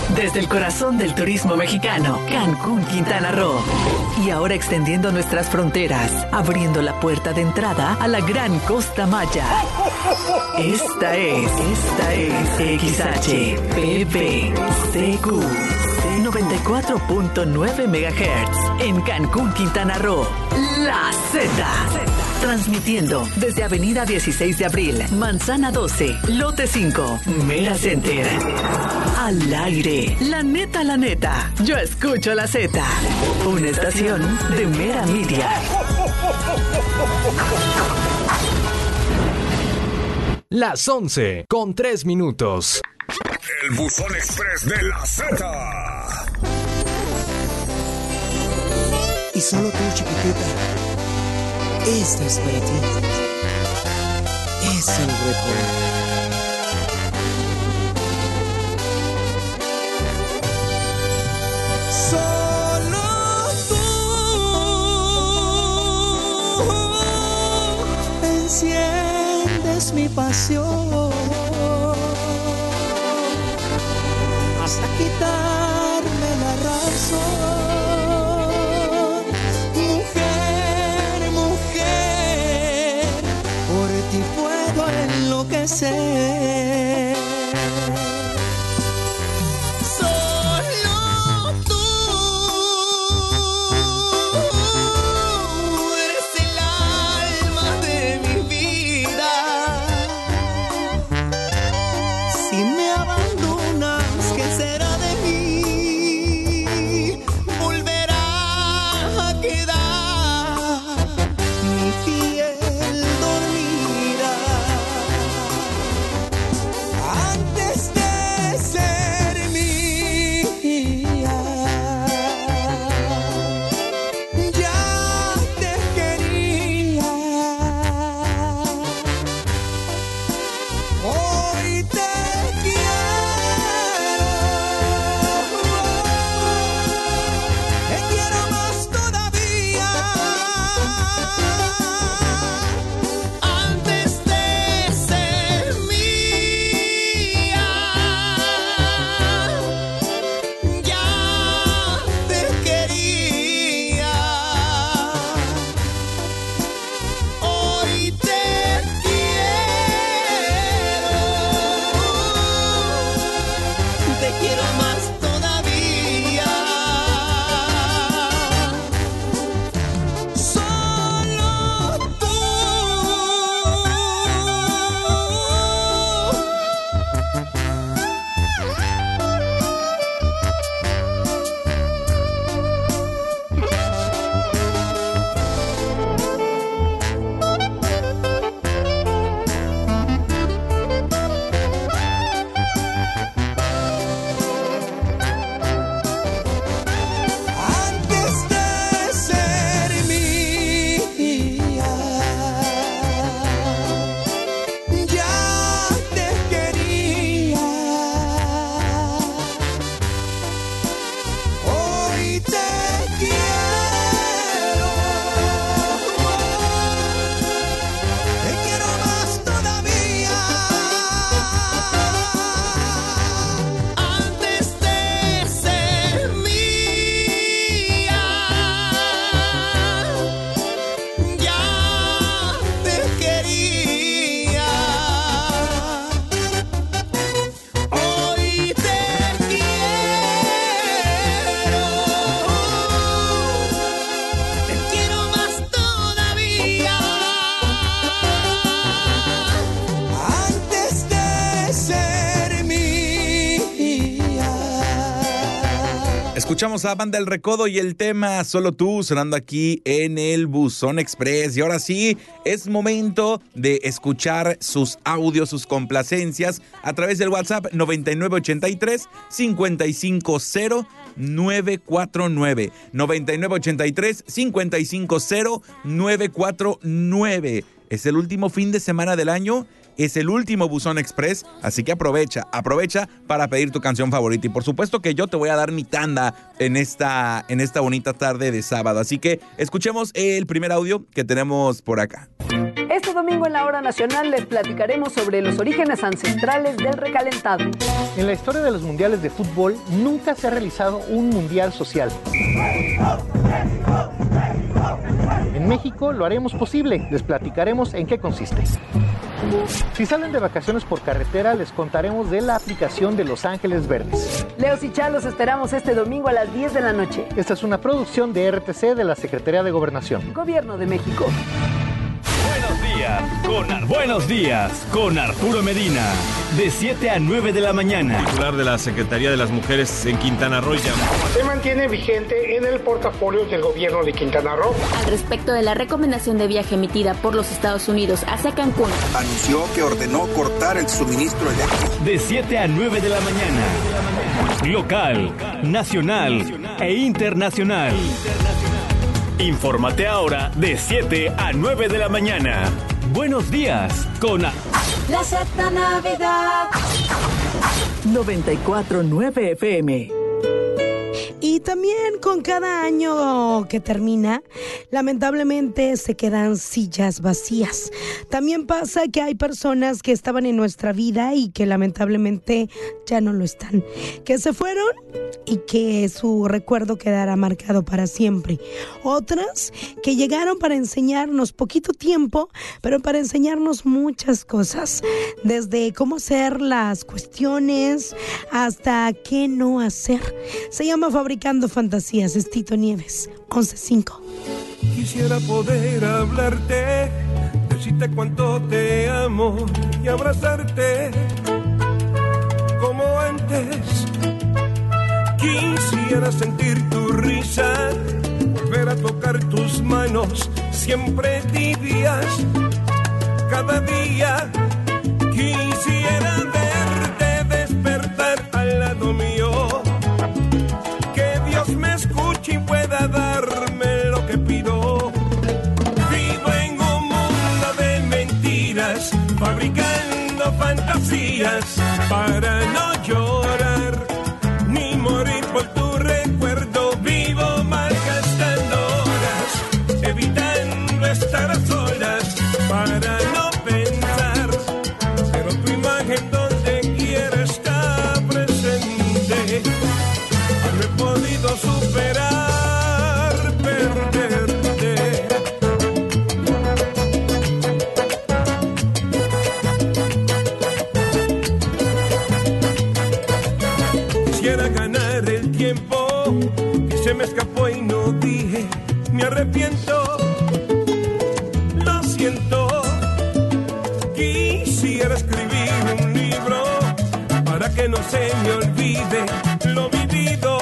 Desde el corazón del turismo mexicano, Cancún, Quintana Roo. Y ahora extendiendo nuestras fronteras, abriendo la puerta de entrada a la gran Costa Maya. Esta es XHPPCQ 94.9 MHz en Cancún, Quintana Roo. La Z. Transmitiendo desde Avenida 16 de Abril, Manzana 12, Lote 5, Mera Center. Al aire, la neta, yo escucho la Z. Una estación de Mera Media. Las 11:03. El Buzón Express de la Z. Y solo tú, chiquitita. Esta es para ti. Es el recuerdo. Solo tú enciendes mi pasión hasta quitarme la razón. Enloquecer. Solo tú eres el alma de mi vida. Si me abandonas, ¿qué será de mí? Volverá a quedar mi piel dormida. Antes de ser mía, ya te quería. Hoy te quiero más todavía. Antes de ser mía, ya te quería. Hoy te quiero más todavía. Solo tú. Antes de ser mía, ya te quería. Hoy te quiero más todavía. Antes de ser mía, ya te quería. Hoy te quiero más todavía. Antes de ser mía. Escuchamos a Banda El Recodo y el tema Solo Tú sonando aquí en el Buzón Express. Y ahora sí, es momento de escuchar sus audios, sus complacencias a través del WhatsApp 9983-550-949. 9983-550-949. Es el último fin de semana del año. Es el último Buzón Express, así que aprovecha para pedir tu canción favorita. Y por supuesto que yo te voy a dar mi tanda en esta bonita tarde de sábado. Así que escuchemos el primer audio que tenemos por acá. Este domingo en la Hora Nacional les platicaremos sobre los orígenes ancestrales del recalentado. En la historia de los mundiales de fútbol nunca se ha realizado un mundial social. En México lo haremos posible, les platicaremos en qué consiste. Si salen de vacaciones por carretera, les contaremos de la aplicación de Los Ángeles Verdes. Leos y Chá los esperamos este domingo a las 10 de la noche. Esta es una producción de RTC de la Secretaría de Gobernación. Gobierno de México. Buenos días con Arturo Medina, de 7 a 9 de la mañana. Titular de la Secretaría de las Mujeres en Quintana Roo. Se mantiene vigente en el portafolio del gobierno de Quintana Roo. Al respecto de la recomendación de viaje emitida por los Estados Unidos hacia Cancún, anunció que ordenó cortar el suministro eléctrico. De 7 a 9 de la mañana. Local, nacional e internacional. Infórmate ahora de 7 a 9 de la mañana. Buenos días con La Seta Navidad 94.9 FM. Y también con cada año que termina, lamentablemente se quedan sillas vacías. También pasa que hay personas que estaban en nuestra vida y que lamentablemente ya no lo están, que se fueron y que su recuerdo quedará marcado para siempre. Otras que llegaron para enseñarnos poquito tiempo, pero para enseñarnos muchas cosas, desde cómo hacer las cuestiones hasta qué no hacer. Se llama Fabricando Fantasías, es Tito Nieves, 11:05. Quisiera poder hablarte, decirte cuánto te amo y abrazarte como antes. Quisiera sentir tu risa, volver a tocar tus manos, siempre tibias, cada día. Quisiera verte despertar al lado mío, que Dios me escuche y pueda darme lo que pido. Vivo en un mundo de mentiras, fabricando fantasías para no llorar ni morir por tu recuerdo. Vivo malgastando horas, evitando estar a solas para no pensar, pero tu imagen donde quiera está presente. No he podido superar perderte. Quisiera ganar el tiempo que se me escapó y no dije, me arrepiento, lo siento. Quisiera escribir un libro para que no se me olvide lo vivido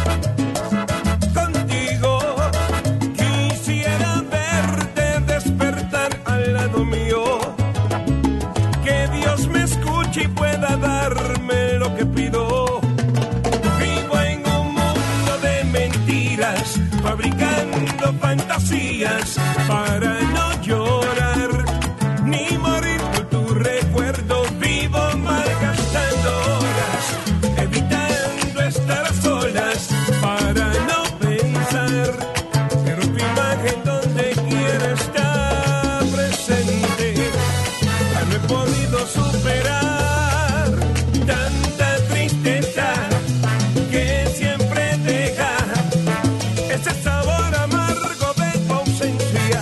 contigo. Quisiera verte despertar al lado mío, que Dios me escuche y pueda darme lo que pido. Vivo en un mundo de mentiras, fabricando fantasías para no llorar ni morir por tu recuerdo. Vivo malgastando horas, evitando estar a solas para no pensar, pero tu imagen donde quiera está presente. Ya no he podido superar tanta tristeza que siempre deja ese sabor amargo de tu ausencia.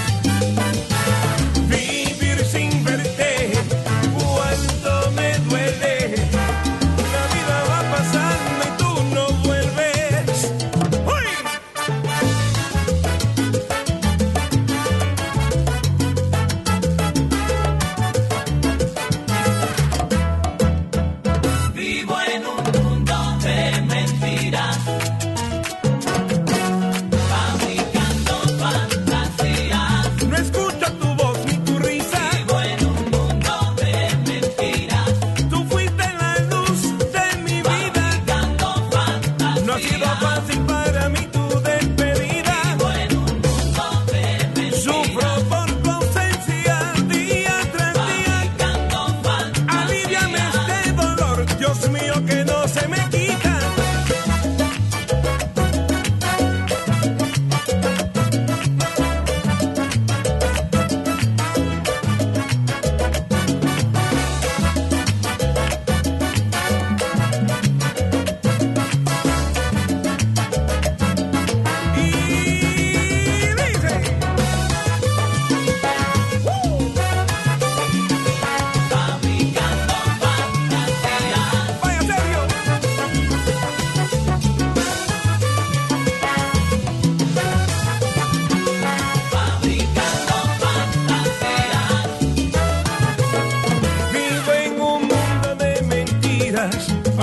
Vivir sin verte cuánto me duele. La vida va pasando y tú no vuelves. ¡Uy! Vivo en un mundo de mentiras, fabricando fantasías. No escucho tu voz ni tu risa. Vivo en un mundo de mentiras, Tú fuiste la luz de mi vida. fabricando fantasías. No ha sido fácil para mí tu despedida. Vivo en un mundo de mentiras, Sufro por tu ausencia día tras día. fabricando fantasías. Aliviame este dolor, Dios mío, que no se me quita.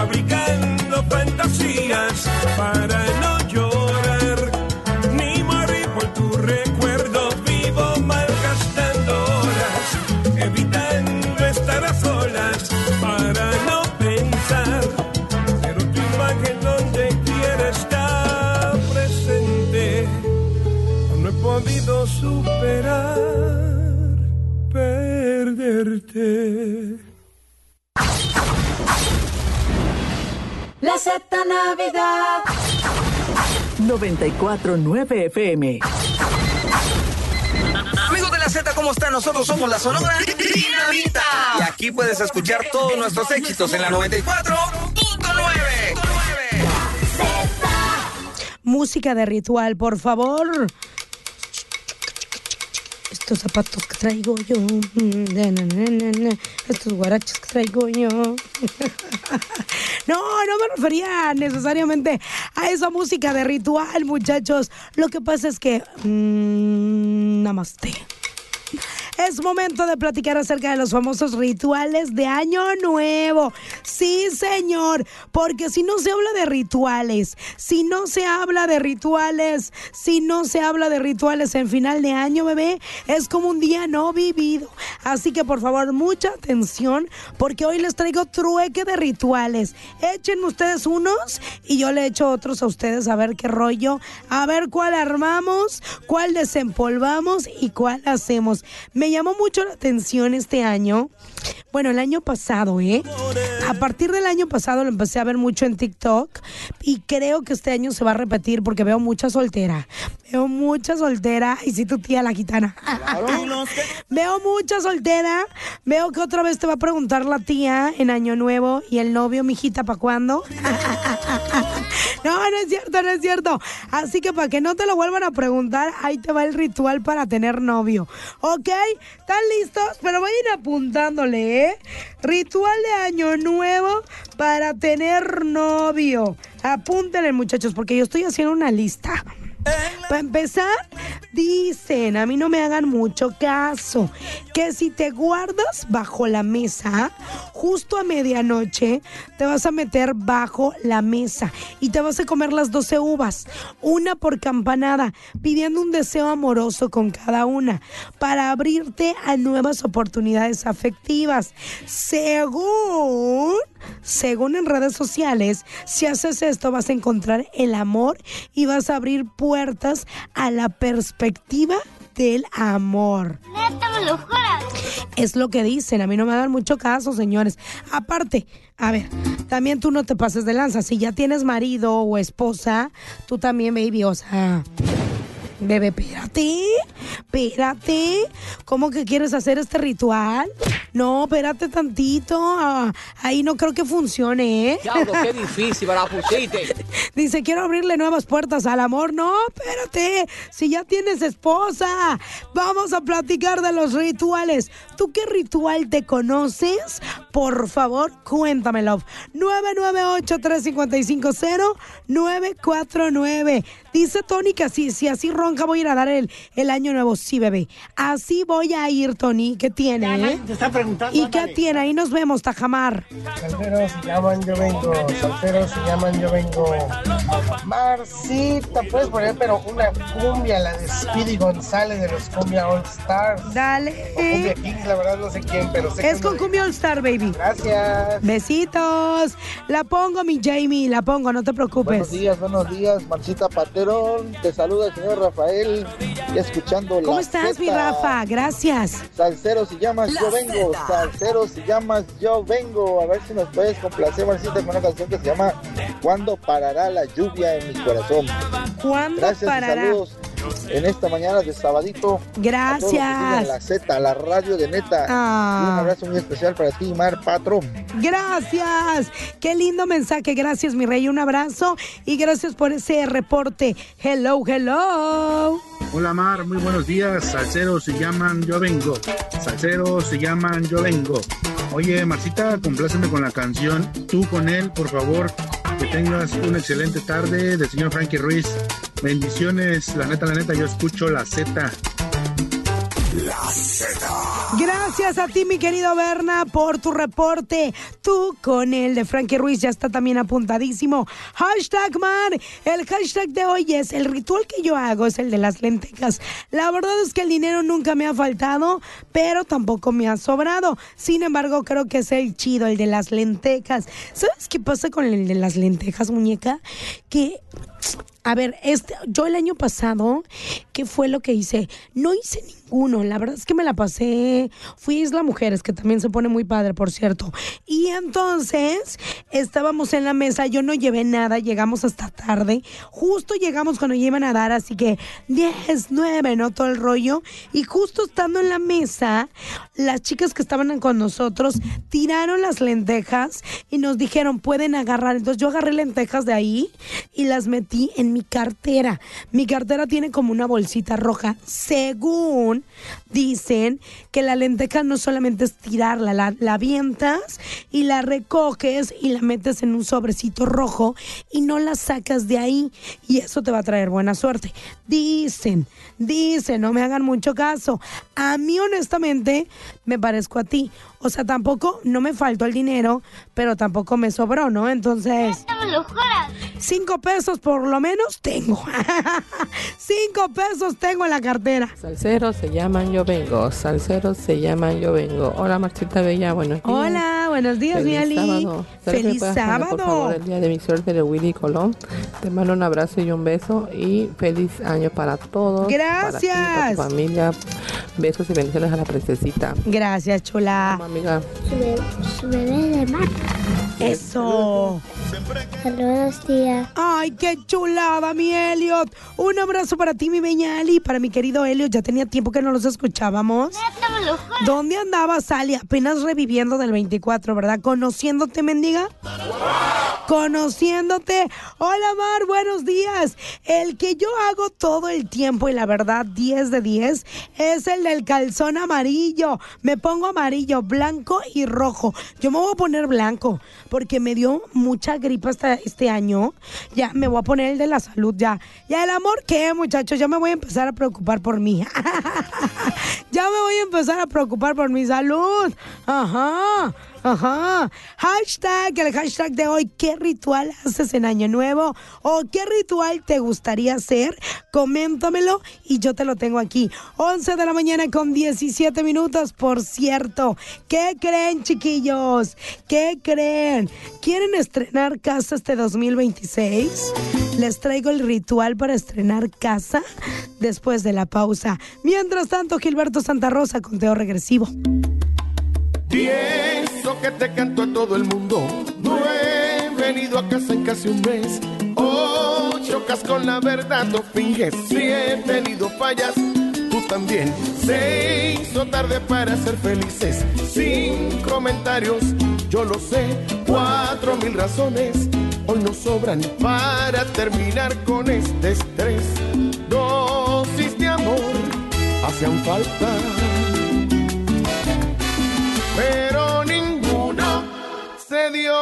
fabricando fantasías para no llorar, ni morir por tu recuerdo. Vivo malgastando horas, evitando estar a solas para no pensar, pero tu imagen donde quiera está presente. No he podido superar perderte. La Z Navidad 94.9 FM. Amigos de la Z, ¿cómo están? Nosotros somos la Sonora Dinamita. Y aquí puedes escuchar todos nuestros éxitos en la 94.9. Música de ritual, por favor. Estos zapatos que traigo yo, estos guaraches que traigo yo. No me refería necesariamente a esa música de ritual, muchachos. Lo que pasa es que namaste. Es momento de platicar acerca de los famosos rituales de Año Nuevo. Sí, señor, porque si no se habla de rituales, si no se habla de rituales en final de año, bebé, es como un día no vivido. Así que, por favor, mucha atención, porque hoy les traigo trueque de rituales. Échenme ustedes unos y yo le echo otros a ustedes a ver qué rollo, a ver cuál armamos, cuál desempolvamos y cuál hacemos. Me llamó mucho la atención este año. Bueno, el año pasado, a partir del año pasado lo empecé a ver mucho en TikTok y creo que este año se va a repetir porque veo mucha soltera. Y sí, tu tía la gitana. Claro. Veo mucha soltera. Veo que otra vez te va a preguntar la tía en Año Nuevo y el novio, mijita, ¿para cuándo? No es cierto. Así que para que no te lo vuelvan a preguntar, ahí te va el ritual para tener novio. ¿Ok? ¿Están listos? Pero vayan apuntándole, Ritual de Año Nuevo para tener novio. Apúntenle, muchachos, porque yo estoy haciendo una lista. Para empezar, dicen, a mí no me hagan mucho caso, que si te guardas bajo la mesa, justo a medianoche, te vas a meter bajo la mesa y te vas a comer las 12 uvas, una por campanada, pidiendo un deseo amoroso con cada una, para abrirte a nuevas oportunidades afectivas. Según en redes sociales, si haces esto vas a encontrar el amor y vas a abrir puertas a la perspectiva del amor. ¿Neta me lo juras? Es lo que dicen, a mí no me dan mucho caso, señores. Aparte, a ver, también tú no te pases de lanza. Si ya tienes marido o esposa, tú también, baby, o sea... Bebé, espérate. ¿Cómo que quieres hacer este ritual? No, espérate tantito. Ahí no creo que funcione, Diablo, qué difícil, me la pusiste. Dice, quiero abrirle nuevas puertas al amor. No, espérate. Si ya tienes esposa, vamos a platicar de los rituales. ¿Tú qué ritual te conoces? Por favor, cuéntamelo. 998-355-0949. Dice Tony que si así ronca voy a ir a dar el año nuevo. Sí, bebé. Así voy a ir, Tony. ¿Qué tiene? Te está preguntando. ¿Y qué tiene? Ahí nos vemos, Tajamar. Salseros se llaman, yo vengo. Salseros se llaman, yo vengo. Marcita, puedes poner, pero una cumbia, la de Speedy González de los Cumbia All Stars. Dale. O Cumbia Kings, la verdad no sé quién, pero sé es con Cumbia All Star, baby. Gracias. Besitos. La pongo, mi Jamie, la pongo, no te preocupes. Buenos días, Marcita Paterón. Te saluda el señor Rafael, ya escuchando la ¿Cómo estás, mi Rafa? Gracias. Salsero, si llamas, yo vengo. Salsero, si llamas, yo vengo. A ver si nos puedes complacer, Marcita, con una canción que se llama ¿Cuándo parará la lluvia en mi corazón? ¿Cuándo parará? Y saludos en esta mañana de sabadito. Gracias. A la Z, la radio de Neta. Y un abrazo muy especial para ti, Mar Patrón. Gracias. Qué lindo mensaje. Gracias, mi rey. Un abrazo y gracias por ese reporte. Hello. Hola, Mar. Muy buenos días. Salseros, se llaman, yo vengo. Salseros, se llaman, yo vengo. Oye, Marcita, compláceme con la canción Tú con él, por favor. Que tengas una excelente tarde del señor Frankie Ruiz. Bendiciones, la neta, yo escucho la Z. La Z. Gracias a ti, mi querido Berna, por tu reporte. Tú con el de Frankie Ruiz ya está también apuntadísimo. Hashtag Mar. El hashtag de hoy es: el ritual que yo hago es el de las lentejas. La verdad es que el dinero nunca me ha faltado, pero tampoco me ha sobrado. Sin embargo, creo que es el chido, el de las lentejas. ¿Sabes qué pasa con el de las lentejas, muñeca? Que... A ver, yo el año pasado, ¿qué fue lo que hice? No hice ninguno, la verdad es que me la pasé, fui a Isla Mujeres, que también se pone muy padre, por cierto. Y entonces, estábamos en la mesa, yo no llevé nada, llegamos hasta tarde, justo llegamos cuando ya iban a dar, así que 10, 9, ¿no? Todo el rollo. Y justo estando en la mesa, las chicas que estaban con nosotros tiraron las lentejas y nos dijeron, pueden agarrar. Entonces yo agarré lentejas de ahí y las metí en mi cartera. Mi cartera tiene como una bolsita roja. Según dicen que la lenteja no solamente es tirarla, la avientas y la recoges y la metes en un sobrecito rojo y no la sacas de ahí y eso te va a traer buena suerte. Dicen, no me hagan mucho caso. A mí honestamente me parezco a ti. O sea, tampoco, no me faltó el dinero, pero tampoco me sobró, ¿no? Entonces, 5 pesos por lo menos tengo. 5 pesos tengo en la cartera. Salseros se llaman Yo Vengo. Salseros se llaman Yo Vengo. Hola, Marcita Bella, buenos días. Hola, buenos días, mi Ali. Sábado. Feliz sábado. Por favor, el día de mi suerte de Willy Colón. Te mando un abrazo y un beso y feliz año para todos. Gracias. Para ti, para tu familia. Besos y bendiciones a la princesita. Gracias, chula. Amiga. Su bebé de mar. Eso. Saludos, tía. Ay, qué chulada, mi Elliot. Un abrazo para ti, mi beña Ali, para mi querido Elliot. Ya tenía tiempo que no los escuchábamos. ¿Dónde andabas, Ali? Apenas reviviendo del 24, ¿verdad? ¿Conociéndote, mendiga? Conociéndote. Hola, Mar, buenos días. El que yo hago todo el tiempo y la verdad 10 de 10 es el del calzón amarillo. Me pongo amarillo, blanco y rojo. Yo me voy a poner blanco porque me dio mucha gripa este año. Ya me voy a poner el de la salud ya. ¿Ya el amor qué, muchachos? Ya me voy a empezar a preocupar por mí. Ya me voy a empezar a preocupar por mi salud. Ajá. Hashtag, el hashtag de hoy: ¿qué ritual haces en Año Nuevo? ¿O qué ritual te gustaría hacer? Coméntamelo y yo te lo tengo aquí. 11 de la mañana con 17 minutos, por cierto. ¿Qué creen, chiquillos? ¿Qué creen? ¿Quieren estrenar casa este 2026? Les traigo el ritual para estrenar casa después de la pausa. Mientras tanto, Gilberto Santa Rosa, conteo regresivo. Y eso que te canto a todo el mundo. No he venido a casa en casi un mes. 8 con la verdad, no finges. Si he tenido fallas, tú también. Se hizo tarde para ser felices. Sin comentarios, yo lo sé. 4,000 razones hoy nos sobran para terminar con este estrés. Dosis de amor hacían falta, pero ninguno se dio.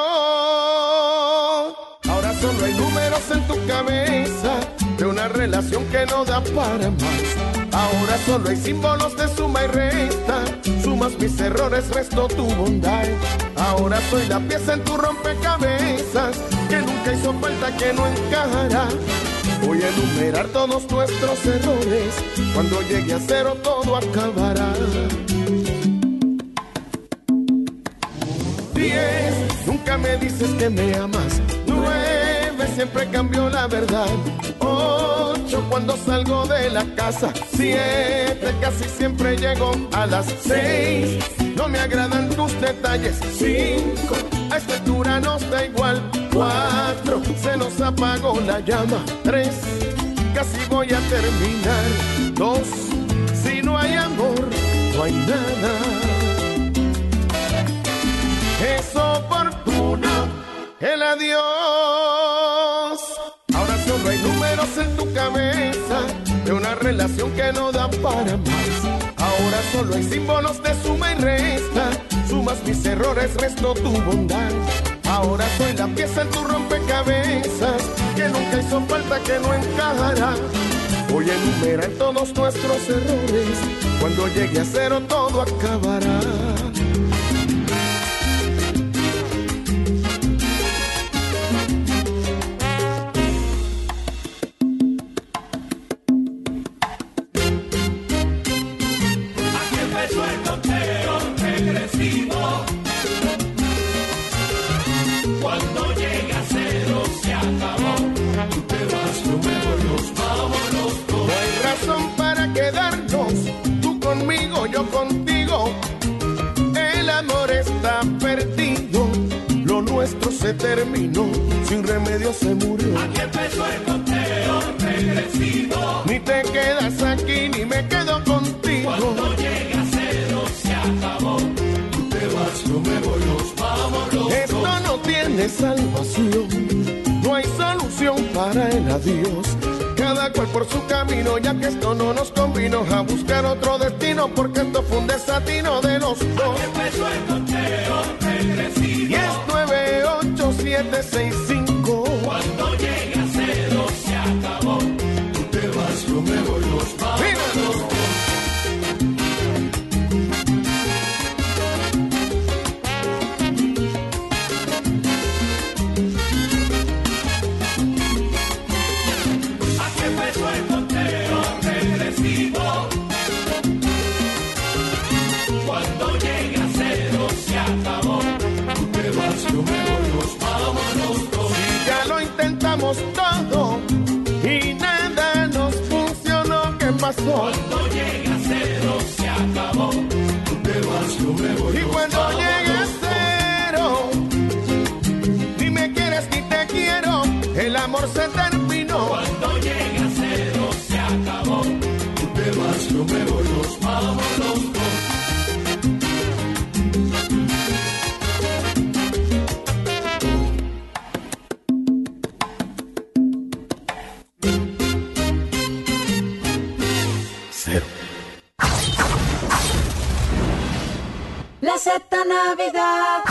Ahora solo hay números en tu cabeza de una relación que no da para más. Ahora solo hay símbolos de suma y resta. Sumas mis errores, resto tu bondad. Ahora soy la pieza en tu rompecabezas que nunca hizo falta, que no encajará. Voy a enumerar todos nuestros errores. Cuando llegue a cero todo acabará. 10, nunca me dices que me amas. 9, siempre cambio la verdad. 8, cuando salgo de la casa. 7, casi siempre llego a las 6. No me agradan tus detalles. 5, a esta altura nos da igual. 4, se nos apagó la llama. 3, casi voy a terminar. 2, si no hay amor, no hay nada. Es oportuno el adiós. Ahora solo hay números en tu cabeza de una relación que no da para más. Ahora solo hay símbolos de suma y resta. Sumas mis errores, resto tu bondad. Ahora soy la pieza en tu rompecabezas que nunca hizo falta, que no encajará. Hoy enumera en todos nuestros errores. Cuando llegue a cero todo acabará. Aquí empezó el conteo regresivo. Cuando llegue a cero se acabó. Tú te vas, yo me voy, nos vamos los dos. No hay razón para quedarnos, tú conmigo, yo contigo. El amor está perdido, lo nuestro se terminó, sin remedio se murió. Aquí empezó el conteo regresivo. Ni te quedas aquí, ni me quedo contigo. Cuando llegue a cero se acabó. Tú te vas, yo me voy, nos vamos los dos. Esto no tiene salvación, no hay solución para el adiós. Cada cual por su camino, ya que esto no nos convino, a buscar otro destino, porque esto fue un desatino de los dos. Aquí empezó el conteo regresivo. 10, 9, 8, 7, 6, 5. Cuando llegue a cero se acabó. Tú te vas, yo me voy, nos vamos los dos. Aquí empezó el conteo regresivo. Cuando llegue a cero se acabó. Tú te vas, yo me voy, nos vamos los dos. Si ya lo intentamos todo y nada nos funcionó, ¿qué pasó? Cuando llegue a cero se acabó. Tú te vas, yo me voy. Y cuando llegue a cero, ni me quieres ni te quiero, el amor se terminó. Cuando llegue a cero se acabó. Tú te vas, yo me voy, nos vamos los dos. Cero. La Z Navidad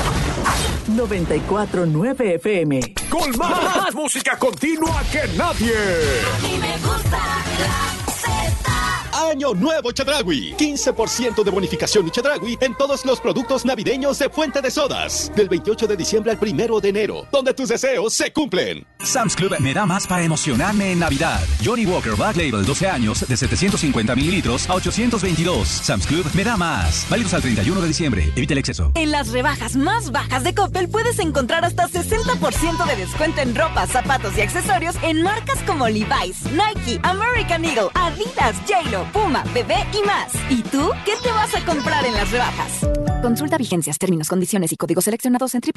94.9 FM. Con más música continua que nadie. A mí me gusta la Z. Año Nuevo Chedraui. 15% de bonificación y Chedraui en todos los productos navideños de Fuente de Sodas. Del 28 de diciembre al 1 de enero. Donde tus deseos se cumplen. Sam's Club me da más para emocionarme en Navidad. Johnny Walker Black Label 12 años de 750 mililitros a 822. Sam's Club me da más. Válidos al 31 de diciembre. Evite el exceso. En las rebajas más bajas de Coppel puedes encontrar hasta 60% de descuento en ropa, zapatos y accesorios en marcas como Levi's, Nike, American Eagle, Adidas, J.Lo, Puma, Bebé y más. ¿Y tú qué te vas a comprar en las rebajas? Consulta vigencias, términos, condiciones y códigos seleccionados en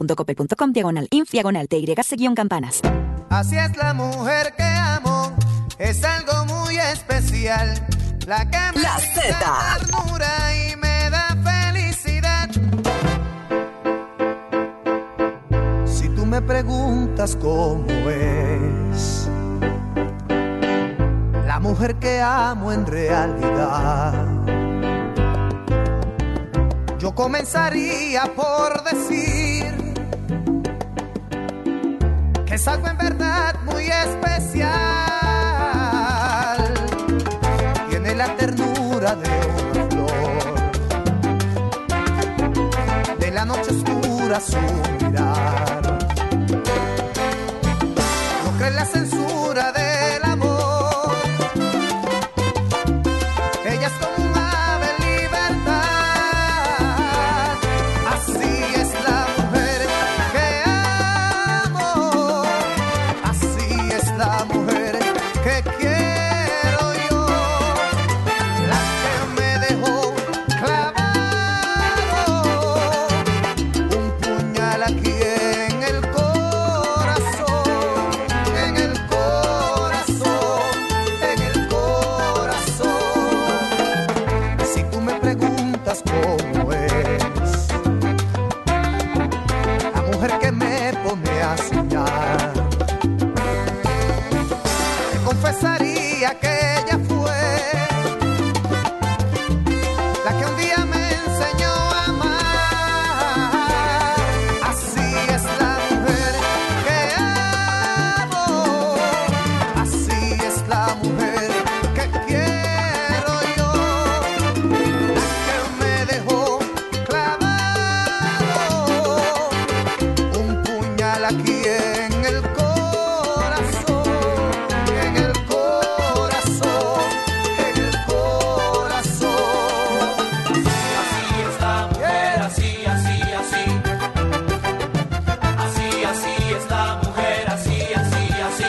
www.coppel.com/TYC-campanas. Así es la mujer que amo, es algo muy especial. La que me La da Z. ternura y me da felicidad. Si tú me preguntas cómo es la mujer que amo en realidad, yo comenzaría por decir que es algo en verdad muy especial. Tiene la ternura de una flor, de la noche oscura su mirar, no cree en la censura del amor. Ella es como un ave en libertad. Así es la mujer que amo, así es la mujer que quiero yo, la que me dejó clavado un puñal aquí en en el corazón, en el corazón, en el corazón. Así esta mujer, así, así, así. Así, así esta mujer, así, así, así.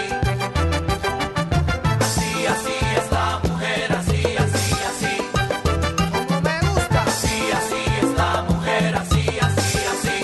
Así, así esta mujer, así, así, así. Como me gusta. Así, así esta mujer, así, así, así.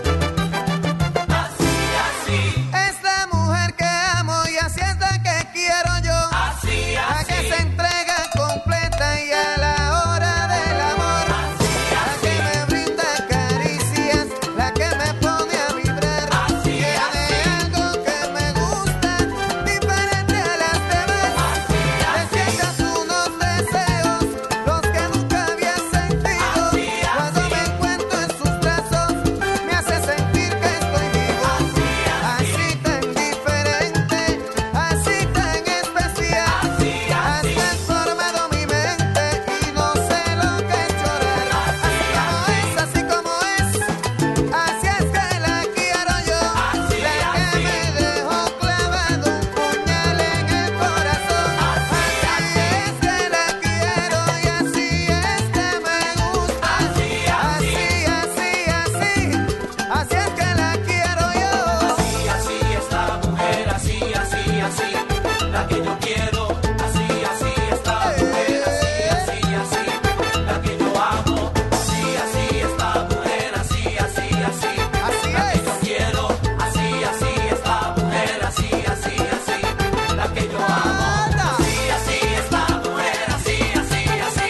Así, así. Es la mujer que amo y así es la que quiero yo. Así, La así. que se entrega completa y a la hora del amor. La que me brinda caricias, la que me pone a vibrar. Tiene algo que me gusta, diferente a las demás. Despiertas unos deseos, los que nunca había sentido. Cuando me encuentro en sus brazos, me hace sentir que estoy vivo. Así tan diferente, así tan especial. Has transformado mi mente y no sé lo que es llorar. Así como es, así es que la quiero yo. La que me dejó clavado un puñal en el corazón. Así es que la quiero y así es que me gusta. Así, así, así, así es que la quiero yo. Así, así esta mujer, así, así, así. La que yo quiero, así, así esta mujer, así, así, así. La que yo amo, así, así esta mujer, así, así, así. Así La que es. yo quiero, así, así esta mujer, así, así, así. La que yo amo, así, así esta mujer, así, así, así.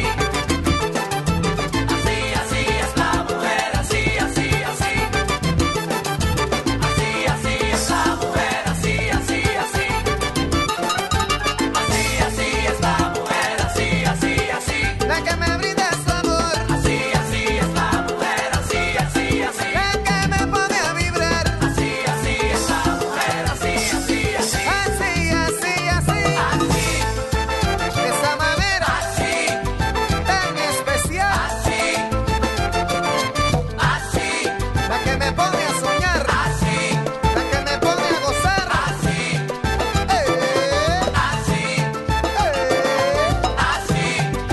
Así, así esta mujer, así, así, así. Así, así esta mujer, así, así, así. Así, así esta mujer, así, así, así. La que me brinda su amor. Así, así esta mujer, así, así, así. La que me pone a vibrar. Así, así esta mujer, así, así, así. Así, así, así. De esa manera. Así, Tan especial. así, así, La que me pone a soñar. así, La que me pone a gozar. así, Eh, así, así,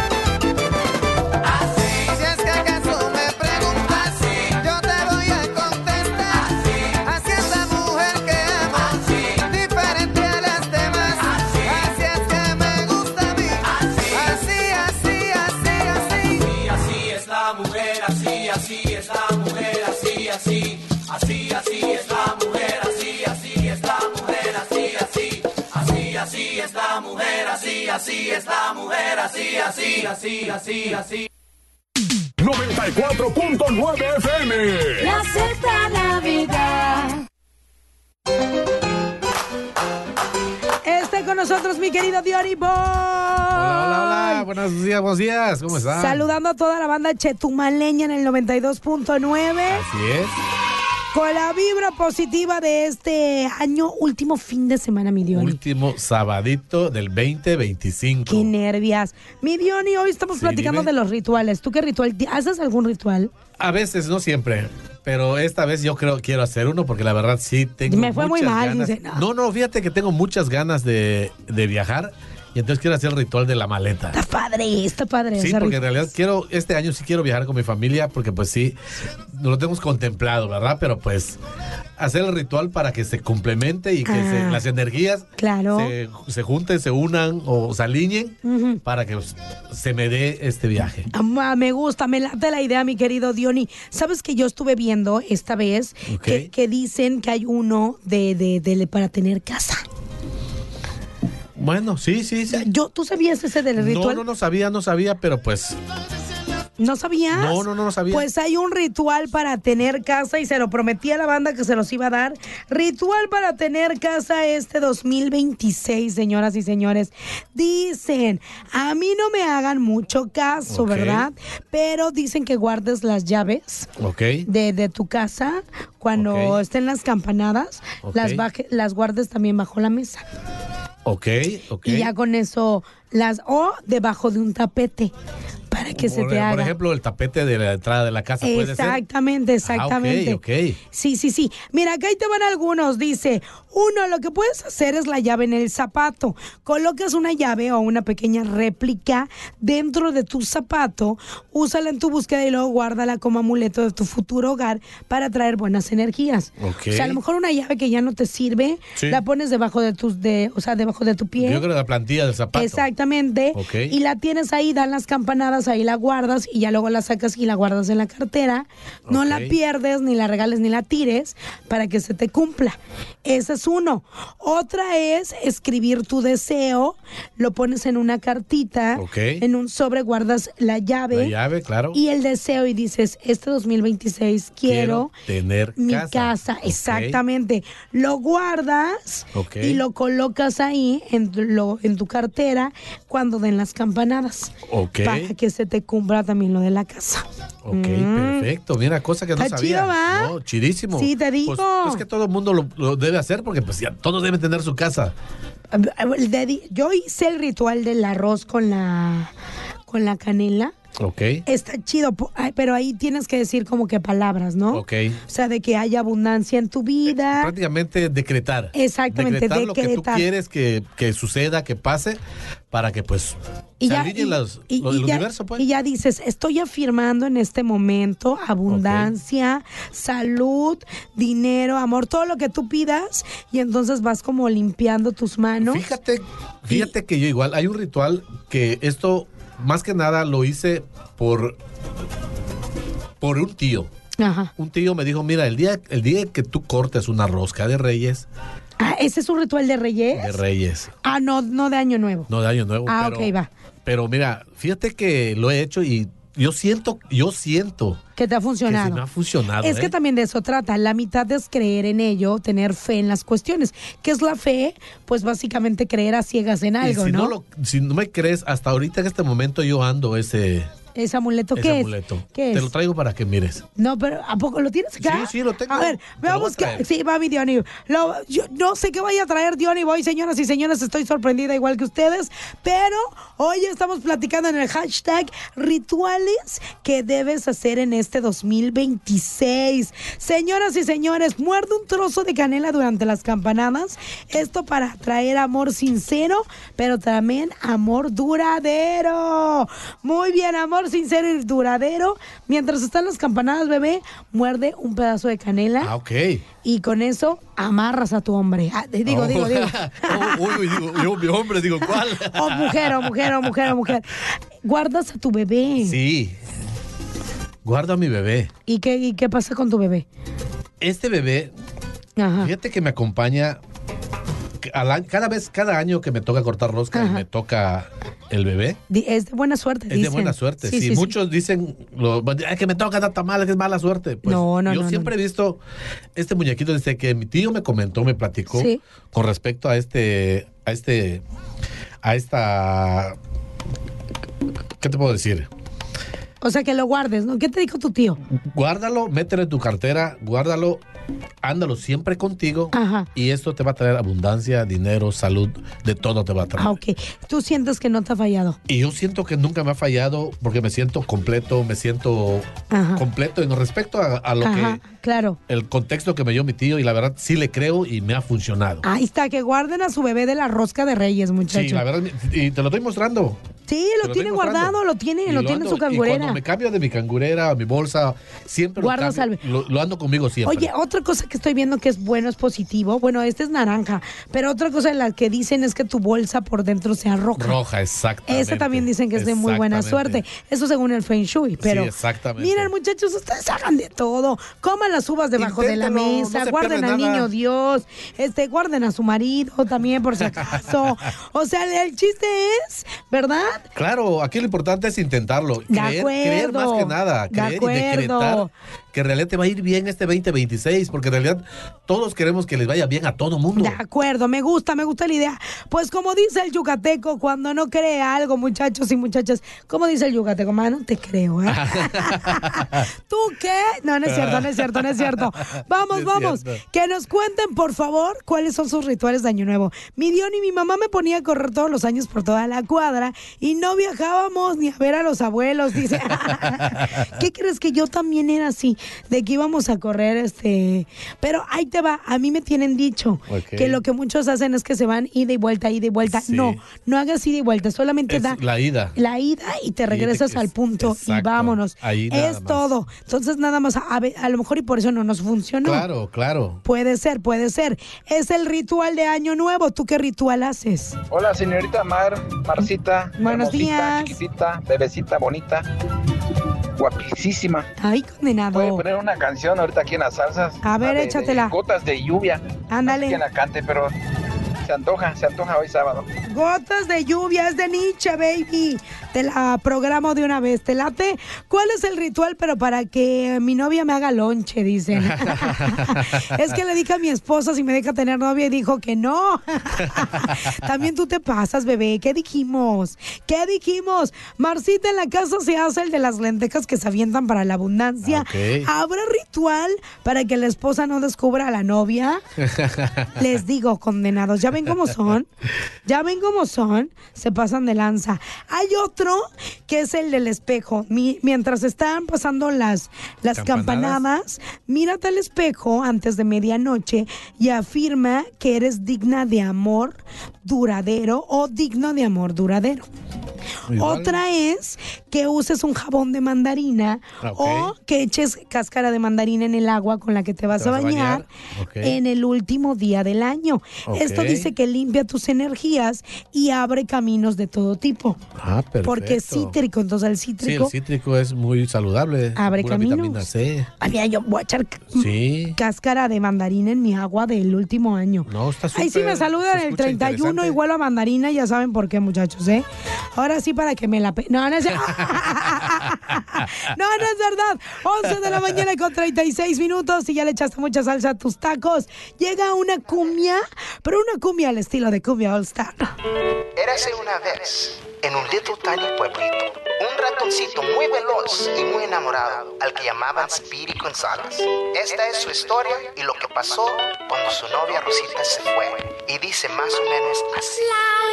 así. Si es que acaso me preguntas, yo te voy a contestar. Así es la mujer que amo, diferente a las demás. Así es que me gusta a mí. Así, así, así, así. Así, así es la mujer, así, así es la mujer, así, así. Así, así es la mujer, así, así es la mujer, así, así. Así, así es la mujer, así, así es la mujer, así, así, así, así, así. 94.9 FM. La Zeta Navidad. Está con nosotros mi querido Diony Boy. Hola, buenos días, ¿cómo están? Saludando a toda la banda chetumaleña en el 92.9. Así es. Con la vibra positiva de este año, último fin de semana, mi Diony. Último sabadito del 2025. Qué nervias. Mi Diony, hoy estamos Sí, platicando dime. de los rituales. ¿Tú qué ritual? ¿Haces algún ritual? A veces, no siempre. Pero esta vez yo quiero hacer uno porque la verdad sí tengo Me fue muy muchas mal, ganas. dice, no. No, fíjate que tengo muchas ganas de viajar y entonces quiero hacer el ritual de la maleta. Está padre. Sí, ese porque en ritual. realidad este año sí quiero viajar con mi familia porque pues sí, lo tenemos contemplado, ¿verdad? Pero pues hacer el ritual para que se complemente y que las energías Claro. se junten, se unan o se alineen Ujú. para que pues, se me dé este viaje. Me gusta, me late la idea, mi querido Diony. Sabes que yo estuve viendo esta vez Ok. que dicen que hay uno para tener casa. Bueno, sí. ¿Tú sabías ese del ritual? No sabía, pero pues ¿No sabías? No sabía. Pues hay un ritual para tener casa y se lo prometí a la banda que se los iba a dar. Ritual para tener casa este 2026, señoras y señores. Dicen, a mí no me hagan mucho caso, Ok. ¿verdad? Pero dicen que guardes las llaves Ok. de tu casa cuando Ok. estén las campanadas, Ok. las guardes también bajo la mesa. Ok. Y ya con eso o debajo de un tapete. para que se te haga. Por ejemplo, el tapete de la entrada de la casa puede ser. Exactamente. Ok. Sí. Mira, acá ahí te van algunos. Dice, 1, lo que puedes hacer es la llave en el zapato. Colocas una llave o una pequeña réplica dentro de tu zapato, úsala en tu búsqueda y luego guárdala como amuleto de tu futuro hogar para atraer buenas energías. Okay. O sea, a lo mejor una llave que ya no te sirve, la pones debajo de debajo de tu pie. Yo creo la plantilla del zapato. Exactamente. Okay. Y la tienes ahí, dan las campanadas, ahí la guardas y ya luego la sacas y la guardas en la cartera. No la pierdes, ni la regales, ni la tires para que se te cumpla. Ese es uno. Otra es escribir tu deseo, lo pones en una cartita, en un sobre guardas la llave. La llave, claro. Y el deseo y dices, este 2026 quiero tener mi casa. Exactamente. Lo guardas y lo colocas ahí en tu cartera cuando den las campanadas. Para que se te cumpla también lo de la casa. Perfecto. Mira, cosa que no Está sabía. chido, ¿va? No, chidísimo. Sí, te digo. Pues que todo el mundo lo debe hacer porque pues ya todos deben tener su casa. Yo hice el ritual del arroz con la canela. Está chido, pero ahí tienes que decir como que palabras, ¿no? O sea, de que haya abundancia en tu vida. Prácticamente decretar. Exactamente, decretar lo que tú quieres que suceda, que pase, para que pues se alineen los universo, pues. Y ya dices, estoy afirmando en este momento abundancia, salud, dinero, amor, todo lo que tú pidas, y entonces vas como limpiando tus manos. Fíjate que yo igual, hay un ritual que esto más que nada lo hice por un tío. Ajá. Un tío me dijo, mira, el día que tú cortes una rosca de Reyes. ¿Ese es un ritual de Reyes? De Reyes. No de Año Nuevo. No de Año Nuevo. Ok, va. Pero mira, fíjate que lo he hecho y yo siento que te ha funcionado. Que sí me ha funcionado. Es que también de eso trata. La mitad es creer en ello, tener fe en las cuestiones. ¿Qué es la fe? Pues básicamente creer a ciegas en algo, y ¿no? Si no me crees, hasta ahorita en este momento yo ando ese amuleto. ¿Qué es? ¿Qué es? Te lo traigo para que mires. No, pero ¿a poco lo tienes acá? Sí, lo tengo. A ver, veamos que... Sí, va mi Diony. Yo no sé qué vaya a traer Diony Boy, señoras y señores, estoy sorprendida igual que ustedes, pero hoy estamos platicando en el hashtag rituales que debes hacer en este 2026. Señoras y señores, muerde un trozo de canela durante las campanadas. Esto para traer amor sincero, pero también amor duradero. Muy bien, amor sincero y duradero. Mientras están las campanadas, bebé, muerde un pedazo de canela. Y con eso amarras a tu hombre. Digo. Yo mi hombre, digo, ¿cuál? O mujer. Guardas a tu bebé. Sí. Guardo a mi bebé. ¿Y qué pasa con tu bebé? Este bebé, fíjate que me acompaña cada año que me toca cortar rosca y me toca el bebé. Es de buena suerte, Es de buena suerte, sí. Muchos dicen que me toca dar tamales, que es mala suerte. Pues yo siempre he visto este muñequito desde que mi tío me comentó, me platicó con respecto a esta, ¿qué te puedo decir? O sea, que lo guardes, ¿no? ¿Qué te dijo tu tío? Guárdalo, mételo en tu cartera, guárdalo, ándalo siempre contigo. Y esto te va a traer abundancia, dinero, salud, de todo te va a traer. ¿Tú sientes que no te ha fallado? Y yo siento que nunca me ha fallado porque me siento completo, completo en respecto a lo que... Claro. El contexto que me dio mi tío y la verdad sí le creo y me ha funcionado. Ahí está, que guarden a su bebé de la rosca de Reyes, muchachos. Sí, la verdad, y te lo estoy mostrando. Sí, lo tiene guardado, lo tiene en su cangurera. Y cuando me cambio de mi cangurera a mi bolsa, siempre lo ando conmigo siempre. Oye, otra cosa que estoy viendo que es bueno, es positivo. Bueno, este es naranja, pero otra cosa en la que dicen es que tu bolsa por dentro sea roja. Roja, exactamente. Esa también dicen que es de muy buena suerte. Eso según el Feng Shui, pero... Sí, exactamente. Miren, muchachos, ustedes hagan de todo. Coman las uvas debajo de la mesa, guarden al niño Dios, guarden a su marido también por si acaso. O sea, el chiste es, ¿verdad? Claro, aquí lo importante es intentarlo. Creer más que nada. Creer y decretar que en realidad te va a ir bien este 2026, porque en realidad todos queremos que les vaya bien a todo mundo. De acuerdo, me gusta la idea. Pues como dice el yucateco, cuando no cree algo, muchachos y muchachas, como dice el yucateco, no te creo, ¿eh? ¿Tú qué? No es cierto. Vamos, que nos cuenten, por favor, cuáles son sus rituales de Año Nuevo. Mi Dion y mi mamá me ponía a correr todos los años por toda la cuadra y no viajábamos ni a ver a los abuelos, dice. ¿Qué crees? Que yo también era así, de que íbamos a correr, pero ahí te va, a mí me tienen dicho que lo que muchos hacen es que se van ida y vuelta. Sí. No hagas ida y vuelta, solamente es da la ida y te regresas al punto. Exacto. Y vámonos. Es todo. Entonces nada más, a lo mejor y por eso no nos funcionó. Claro. Puede ser. Es el ritual de Año Nuevo. ¿Tú qué ritual haces? Hola, señorita Marcita. Buenos días. Chiquitita, bebecita, bonita, guapísima. Ay, condenado. Voy a poner una canción ahorita aquí en las salsas. A ver, échatela. De Gotas de Lluvia. Ándale. No sé quién la cante, pero se antoja hoy sábado. Gotas de Lluvia, es de Nietzsche, baby. Te la programo de una vez. ¿Te late? ¿Cuál es el ritual? Pero para que mi novia me haga lonche, dicen. Es que le dije a mi esposa si me deja tener novia y dijo que no. También tú te pasas, bebé. ¿Qué dijimos? Marcita, en la casa se hace el de las lentejas que se avientan para la abundancia. ¿Habrá ritual para que la esposa no descubra a la novia? Les digo, condenados. ¿Ya ven cómo son? Se pasan de lanza. Hay otro que es el del espejo. Mientras están pasando las campanadas, mírate al espejo antes de medianoche y afirma que eres digna de amor duradero o digno de amor duradero. Igual. Otra es que uses un jabón de mandarina o que eches cáscara de mandarina en el agua con la que te vas a bañar en el último día del año. Esto dice que limpia tus energías y abre caminos de todo tipo. Perfecto. Porque es cítrico, entonces el cítrico... Sí, el cítrico es muy saludable. Abre caminos. Vitamina C. Yo voy a echar cáscara de mandarina en mi agua del último año. No, está súper. Ahí sí me saludan el 31 y huelo a mandarina, ya saben por qué, muchachos, ¿eh? Ahora sí para que me la... No es verdad. 11 de la mañana con 36 minutos y ya le echaste mucha salsa a tus tacos. Llega una cumbia, pero una cumbia al estilo de Cumbia All Star. Érase una vez, en un little tiny pueblito, un ratoncito muy veloz y muy enamorado, al que llamaban Speedy González. Esta es su historia y lo que pasó cuando su novia Rosita se fue. Y dice más o menos así.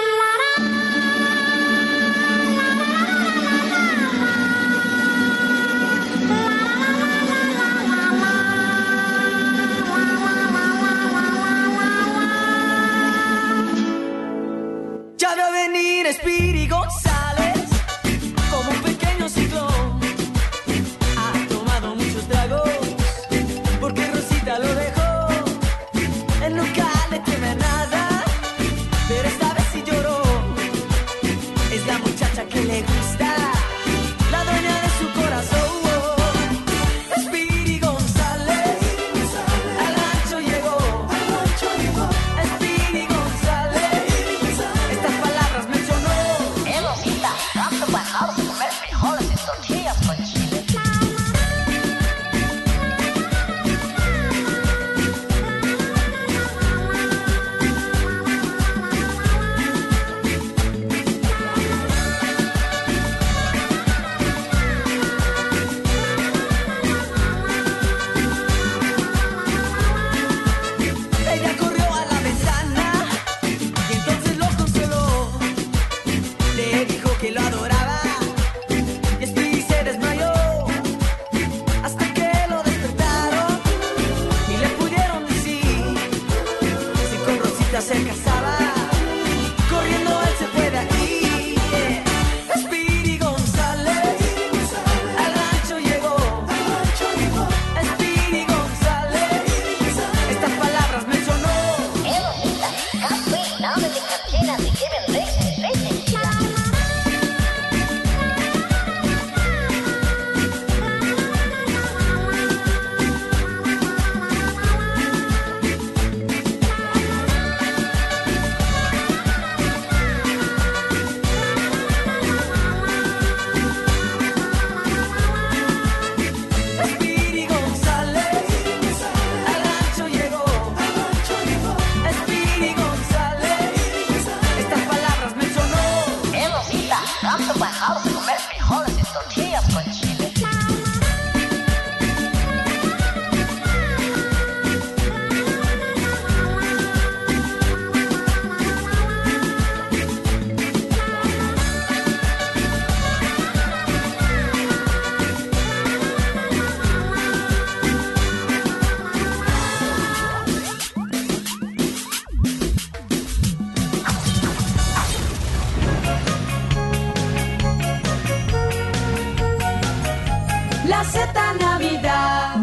Ya veo venir Speedy González como un pequeño ciclón. Ha tomado muchos tragos porque Rosita lo dejó. Él nunca le teme a nada, pero esta vez sí lloró. Es la muchacha que le gusta, la dueña de su corazón. Speedy González al rancho llegó. Speedy González estas palabras mencionó. Rosita, no te bajado de comer frijoles y tortillas con chile. Ella corrió a la ventana y entonces lo consoló. Le dijo que lo adoraba y Speedy se desmayó hasta que lo despertaron y le pudieron decir si con Rosita se casaba. Corriendo él se fue de aquí. Speedy González al rancho llegó. Speedy González estas palabras mencionó. Rosita, café, nada de cantina, de que leche, leche.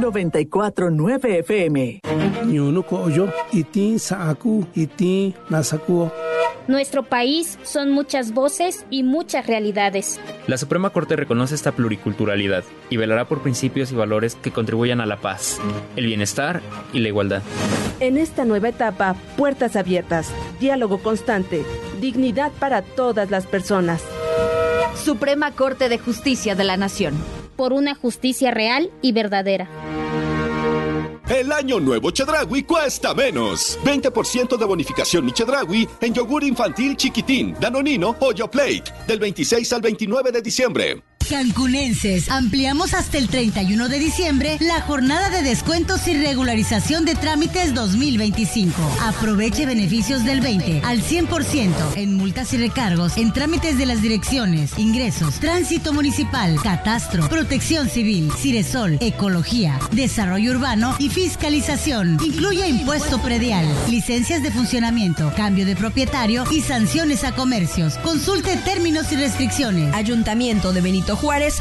94.9 FM. Nuestro país son muchas voces y muchas realidades. La Suprema Corte reconoce esta pluriculturalidad y velará por principios y valores que contribuyan a la paz, el bienestar y la igualdad. En esta nueva etapa, puertas abiertas, diálogo constante, dignidad para todas las personas. Suprema Corte de Justicia de la Nación. Por una justicia real y verdadera. El año nuevo Chedraui cuesta menos. 20% de bonificación Chedraui en yogur infantil chiquitín, Danonino o Yoplait. Del 26 al 29 de diciembre. Cancunenses, ampliamos hasta el 31 de diciembre la jornada de descuentos y regularización de trámites 2025. Aproveche beneficios del 20 al 100% en multas y recargos en trámites de las direcciones, ingresos, tránsito municipal, catastro, protección civil, Ciresol, ecología, desarrollo urbano y fiscalización. Incluye impuesto predial, licencias de funcionamiento, cambio de propietario y sanciones a comercios. Consulte términos y restricciones. Ayuntamiento de Benito Juárez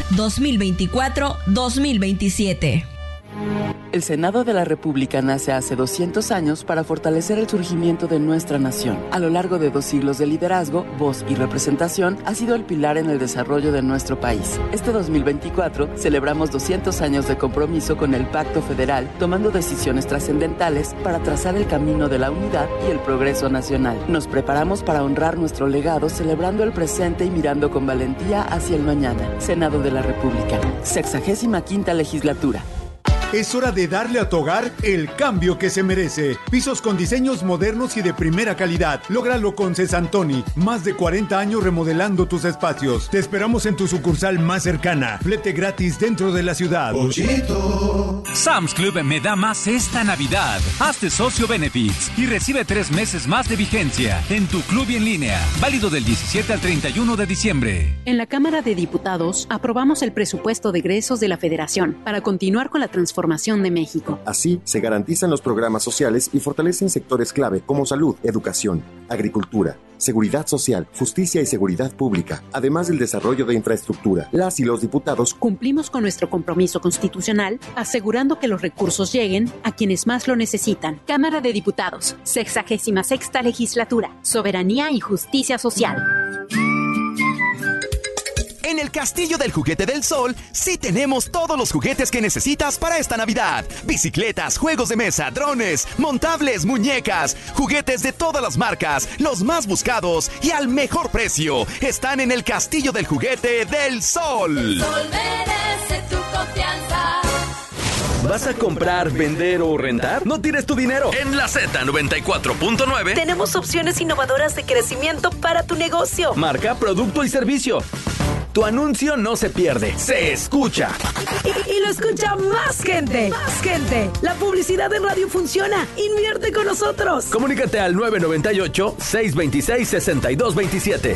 2024-2027. El Senado de la República nace hace 200 años para fortalecer el surgimiento de nuestra nación. A lo largo de 2 siglos de liderazgo, voz y representación, ha sido el pilar en el desarrollo de nuestro país. Este 2024 celebramos 200 años de compromiso con el Pacto Federal, tomando decisiones trascendentales para trazar el camino de la unidad y el progreso nacional. Nos preparamos para honrar nuestro legado, celebrando el presente y mirando con valentía hacia el mañana. Senado de la República, 65ª legislatura. Es hora de darle a tu hogar el cambio que se merece. Pisos con diseños modernos y de primera calidad. Lógralo con Cesantoni. Más de 40 años remodelando tus espacios. Te esperamos en tu sucursal más cercana. Flete gratis dentro de la ciudad. Pochito. Sam's Club me da más esta Navidad. Hazte socio Benefits y recibe 3 meses más de vigencia en tu club y en línea. Válido del 17 al 31 de diciembre. En la Cámara de Diputados aprobamos el presupuesto de egresos de la Federación para continuar con la transformación de México. Así, se garantizan los programas sociales y fortalecen sectores clave como salud, educación, agricultura, seguridad social, justicia y seguridad pública, además del desarrollo de infraestructura. Las y los diputados cumplimos con nuestro compromiso constitucional, asegurando que los recursos lleguen a quienes más lo necesitan. Cámara de Diputados, 66ª legislatura, soberanía y justicia social. En el Castillo del Juguete del Sol, sí tenemos todos los juguetes que necesitas para esta Navidad. Bicicletas, juegos de mesa, drones, montables, muñecas, juguetes de todas las marcas, los más buscados y al mejor precio. Están en el Castillo del Juguete del Sol. El Sol merece tu confianza. ¿Vas a comprar, vender o rentar? No tires tu dinero. En la Z94.9 tenemos opciones innovadoras de crecimiento para tu negocio. Marca, producto y servicio. Tu anuncio no se pierde, se escucha. Y lo escucha más gente. Más gente. La publicidad en radio funciona. Invierte con nosotros. Comunícate al 998-626-6227.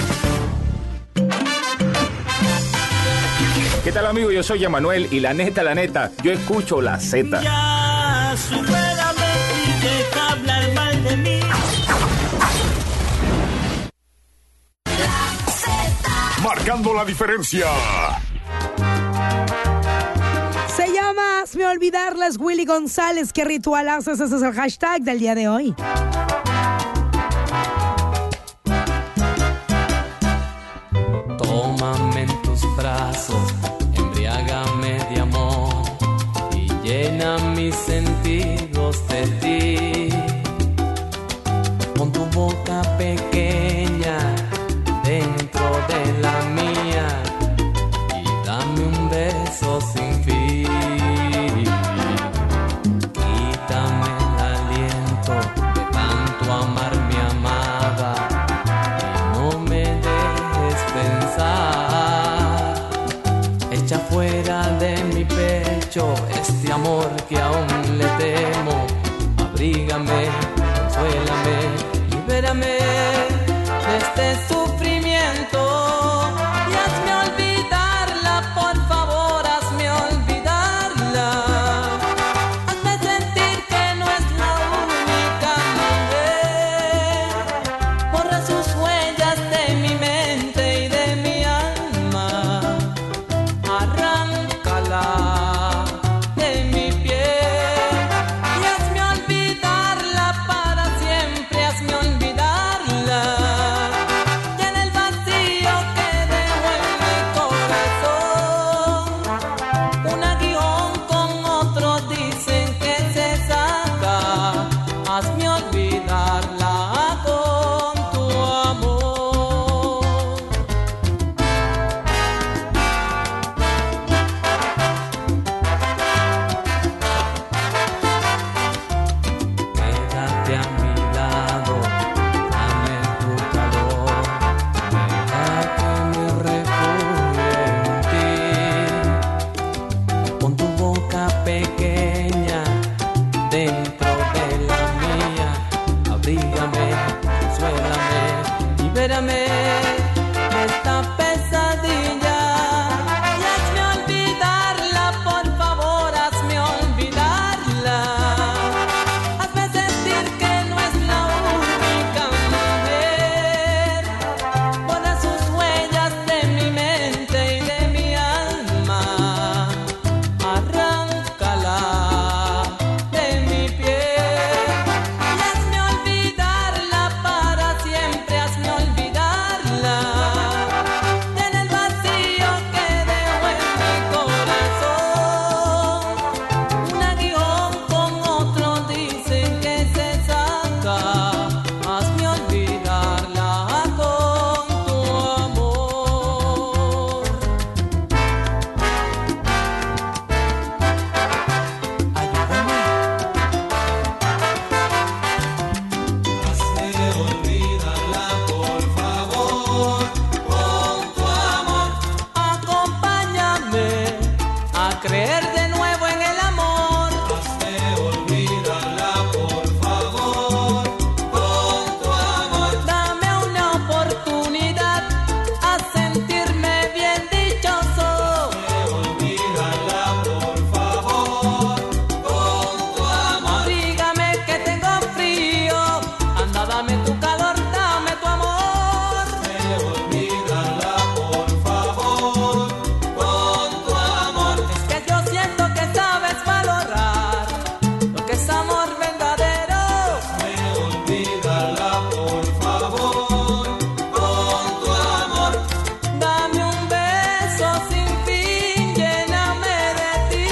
¿Qué tal, amigo? Yo soy Emanuel y la neta, yo escucho la Z. Ya, supérame y deja hablar mal de mí. Marcando la diferencia. Se llama Hazme olvidarlas, Willy González. ¿Qué ritual haces? Ese es el hashtag del día de hoy. Tómame en tus brazos, embriágame de amor y llena mis sentidos de ti. Con tu boca pequeña dentro de la mía y dame un beso sin fin. Quítame el aliento de tanto amar mi amada y no me dejes pensar. Echa fuera de mi pecho este amor que aún le temo. Abrígame, consuélame, libérame de este sufrimiento y hazme olvidarla, por favor, hazme olvidarla. Hazme sentir que no es la única mujer. Borra sus huellas de mi mente y de mi alma. Arráncala de mi abrígame, suélame, libérame de esta pesadilla y hazme olvidarla, por favor, hazme olvidarla. Hazme sentir que no es la única mujer. Borra sus huellas de mi mente y de mi alma. Arráncala de mi piel y hazme olvidarla para siempre, hazme olvidarla del vacío que dejo en mi corazón. Un aguijón con otro dicen que se saca, hazme olvidarla con tu amor. Hazme olvidarla, por favor, con tu amor. Acompáñame a creer de nuevo en el amor. Hazme olvidarla, por favor, con tu amor. Dame una oportunidad a sentirme bien dichoso. Hazme olvidarla, por favor, con tu amor. Abrígame que tengo frío, anda dame tu calor, dame tu amor. Hazme olvidarla, por favor, con tu amor. Es que yo siento que sabes valorar lo que es amor verdadero. Hazme olvidarla, por favor, con tu amor. Dame un beso sin fin, lléname de ti.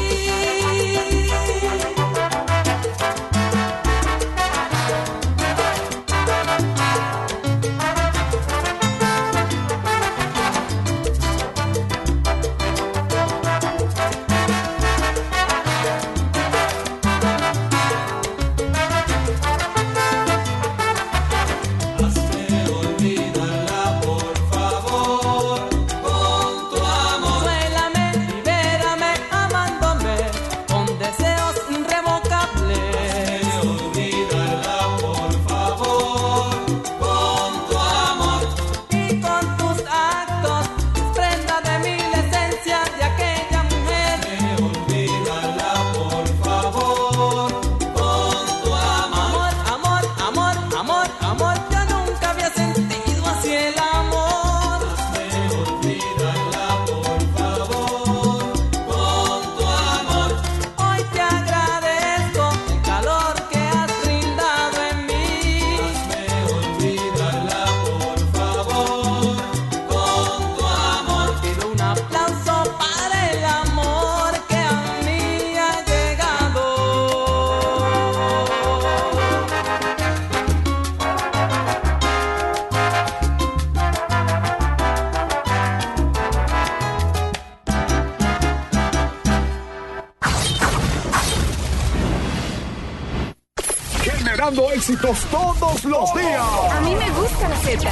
Hazme olvidarla, por favor, con tu amor. Suélame, libérame, amándome con deseos irrevocables. Hazme olvidarla, por favor, con tu amor. Y con tus actos, desprenda de mí la esencia de aquella mujer. Hazme olvidarla, por favor, con tu amor. Amor, amor, amor, amor, amor, yo nunca había sentido así el amor. Hazme olvidarla, por favor, con tu amor. Hoy te agradezco el calor que has brindado en mí. Hazme olvidarla, por favor, con tu amor. Pido un aplauso para el amor que a mí ha llegado. Generando éxitos todos los días. A mí me gusta la Z.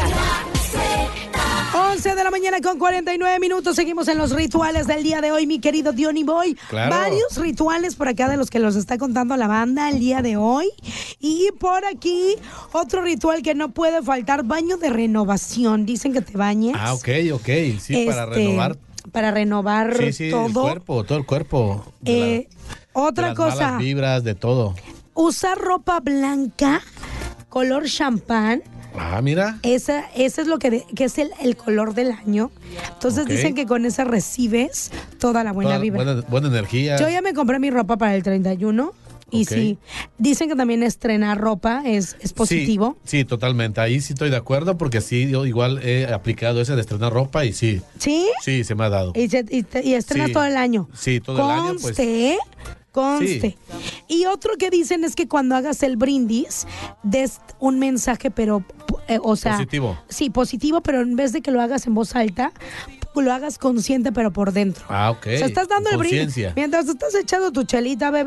11 de la mañana con 49 minutos. Seguimos en los rituales del día de hoy, mi querido Diony Boy. Claro. Varios rituales por acá de los que los está contando la banda el día de hoy. Y por aquí, otro ritual que no puede faltar, baño de renovación. Dicen que te bañes. Ah, ok. Sí, para renovar. Para renovar todo. Todo el cuerpo. Otra de las cosa. malas vibras, de todo. Usar ropa blanca, color champán. Ah, mira. Ese es lo que es el color del año. Entonces dicen que con esa recibes toda la buena vibra. Buena energía. Yo ya me compré mi ropa para el 31. Y sí, dicen que también estrenar ropa es positivo. Sí, totalmente. Ahí sí estoy de acuerdo porque sí, yo igual he aplicado ese de estrenar ropa y sí. ¿Sí? Sí, se me ha dado. Y estrenas todo el año. Sí, todo el año. Pues. Conste. Sí. Y otro que dicen es que cuando hagas el brindis, des un mensaje, pero, o sea... positivo. Sí, positivo, pero en vez de que lo hagas en voz alta, lo hagas consciente, pero por dentro. Ah, ok. O sea, estás dando el brindis. Mientras estás echando tu chelita, bebé,